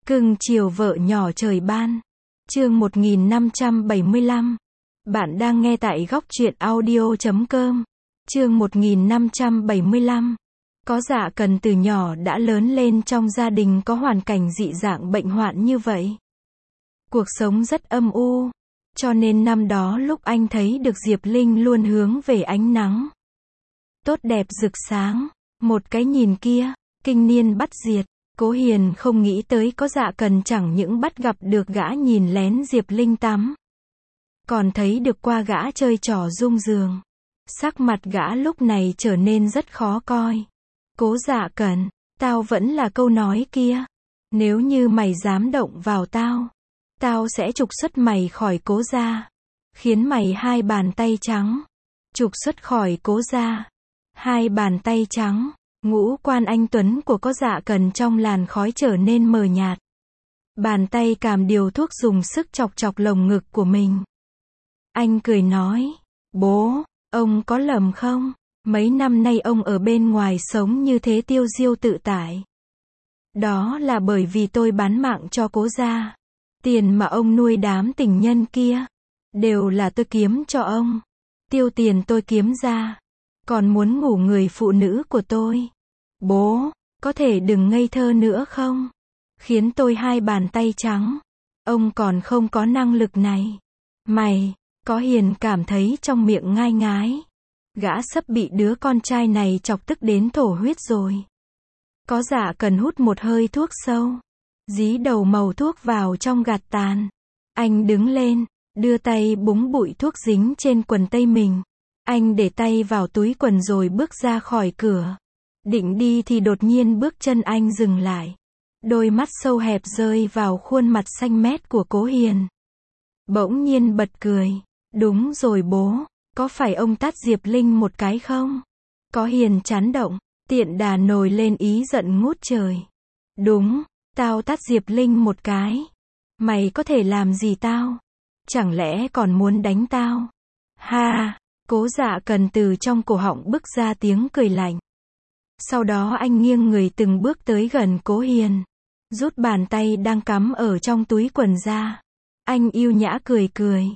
Cưng chiều vợ nhỏ trời ban. Chương 1575. Bạn đang nghe tại góc truyện audio.com. Chương 1575. Có Dạ Cần từ nhỏ đã lớn lên trong gia đình có hoàn cảnh dị dạng bệnh hoạn như vậy. Cuộc sống rất âm u, cho nên năm đó lúc anh thấy được Diệp Linh luôn hướng về ánh nắng tốt đẹp rực sáng, một cái nhìn kia, kinh niên bắt diệt. Cố Hiền không nghĩ tới có Dạ Cần chẳng những bắt gặp được gã nhìn lén Diệp Linh tắm, còn thấy được qua gã chơi trò rung giường. Sắc mặt gã lúc này trở nên rất khó coi. Cố Dạ Cần, tao vẫn là câu nói kia. Nếu như mày dám động vào tao, tao sẽ trục xuất mày khỏi Cố gia. Khiến mày hai bàn tay trắng. Trục xuất khỏi Cố gia. Hai bàn tay trắng. Ngũ quan anh tuấn của có Dạ Cần trong làn khói trở nên mờ nhạt. Bàn tay cầm điều thuốc dùng sức chọc chọc lồng ngực của mình. Anh cười nói, bố, ông có lầm không? Mấy năm nay ông ở bên ngoài sống như thế tiêu diêu tự tại. Đó là bởi vì tôi bán mạng cho Cố gia. Tiền mà ông nuôi đám tình nhân kia, đều là tôi kiếm cho ông. Tiêu tiền tôi kiếm ra. Còn muốn ngủ người phụ nữ của tôi. Bố, có thể đừng ngây thơ nữa không? Khiến tôi hai bàn tay trắng. Ông còn không có năng lực này. Mày, có Hiền cảm thấy trong miệng ngai ngái. Gã sắp bị đứa con trai này chọc tức đến thổ huyết rồi. Có Dạ Cần hút một hơi thuốc sâu. Dí đầu màu thuốc vào trong gạt tàn. Anh đứng lên, đưa tay búng bụi thuốc dính trên quần tây mình. Anh để tay vào túi quần rồi bước ra khỏi cửa. Định đi thì đột nhiên bước chân anh dừng lại. Đôi mắt sâu hẹp rơi vào khuôn mặt xanh mét của Cố Hiền. Bỗng nhiên bật cười. Đúng rồi bố, có phải ông tát Diệp Linh một cái không? Có Hiền chán động, tiện đà nổi lên ý giận ngút trời. Đúng, tao tát Diệp Linh một cái. Mày có thể làm gì tao? Chẳng lẽ còn muốn đánh tao? Ha! Cố Dạ Cần từ trong cổ họng bứt ra tiếng cười lạnh. Sau đó anh nghiêng người từng bước tới gần Cố Hiền. Rút bàn tay đang cắm ở trong túi quần ra. Anh yêu nhã cười cười.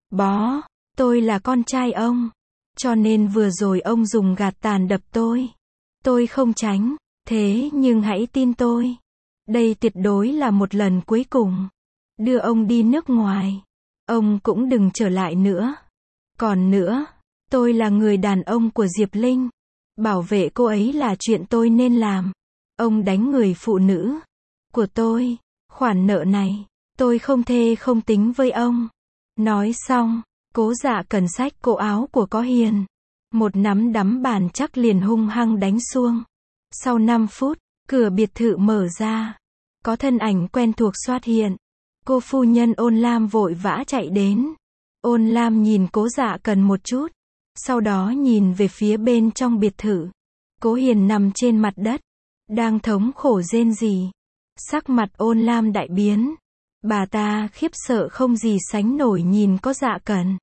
Bó, tôi là con trai ông. Cho nên vừa rồi ông dùng gạt tàn đập tôi. Tôi không tránh. Thế nhưng hãy tin tôi. Đây tuyệt đối là một lần cuối cùng. Đưa ông đi nước ngoài. Ông cũng đừng trở lại nữa. Còn nữa, tôi là người đàn ông của Diệp Linh. Bảo vệ cô ấy là chuyện tôi nên làm. Ông đánh người phụ nữ của tôi. Khoản nợ này, tôi không thề không tính với ông. Nói xong, Cố Dạ Cần xách cổ áo của Có Hiền. Một nắm đấm bàn chắc liền hung hăng đánh xuông. Sau 5 phút, cửa biệt thự mở ra. Có thân ảnh quen thuộc xuất hiện. Cô phu nhân Ôn Lam vội vã chạy đến. Ôn Lam nhìn Cố Dạ Cần một chút. Sau đó nhìn về phía bên trong biệt thự. Cố Hiền nằm trên mặt đất. Đang thống khổ rên rỉ. Sắc mặt Ôn Lam đại biến. Bà ta khiếp sợ không gì sánh nổi nhìn có Dạ Cần.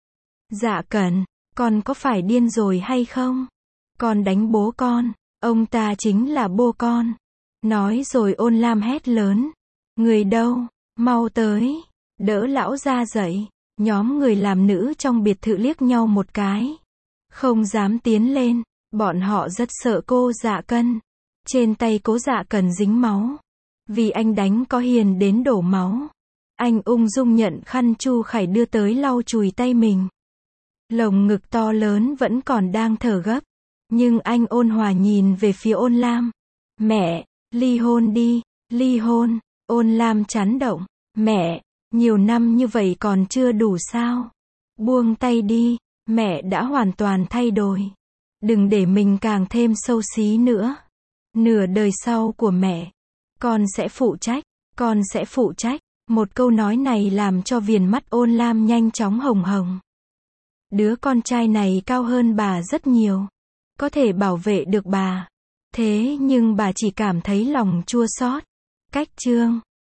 Dạ Cần, con có phải điên rồi hay không? Con đánh bố con. Ông ta chính là bố con. Nói rồi Ôn Lam hét lớn. Người đâu? Mau tới. Đỡ lão ra dậy. Nhóm người làm nữ trong biệt thự liếc nhau một cái. Không dám tiến lên. Bọn họ rất sợ cô Dạ Cần. Trên tay Cố Dạ Cần dính máu. Vì anh đánh Có Hiền đến đổ máu. Anh ung dung nhận khăn Chu Khải đưa tới lau chùi tay mình. Lồng ngực to lớn vẫn còn đang thở gấp. Nhưng anh ôn hòa nhìn về phía Ôn Lam. Mẹ, ly hôn đi, ly hôn. Ôn Lam chán động. Mẹ, nhiều năm như vậy còn chưa đủ sao? Buông tay đi, mẹ đã hoàn toàn thay đổi. Đừng để mình càng thêm xấu xí nữa. Nửa đời sau của mẹ, con sẽ phụ trách, con sẽ phụ trách. Một câu nói này làm cho viền mắt Ôn Lam nhanh chóng hồng hồng. Đứa con trai này cao hơn bà rất nhiều. Có thể bảo vệ được bà. Thế nhưng bà chỉ cảm thấy lòng chua xót. Cách chương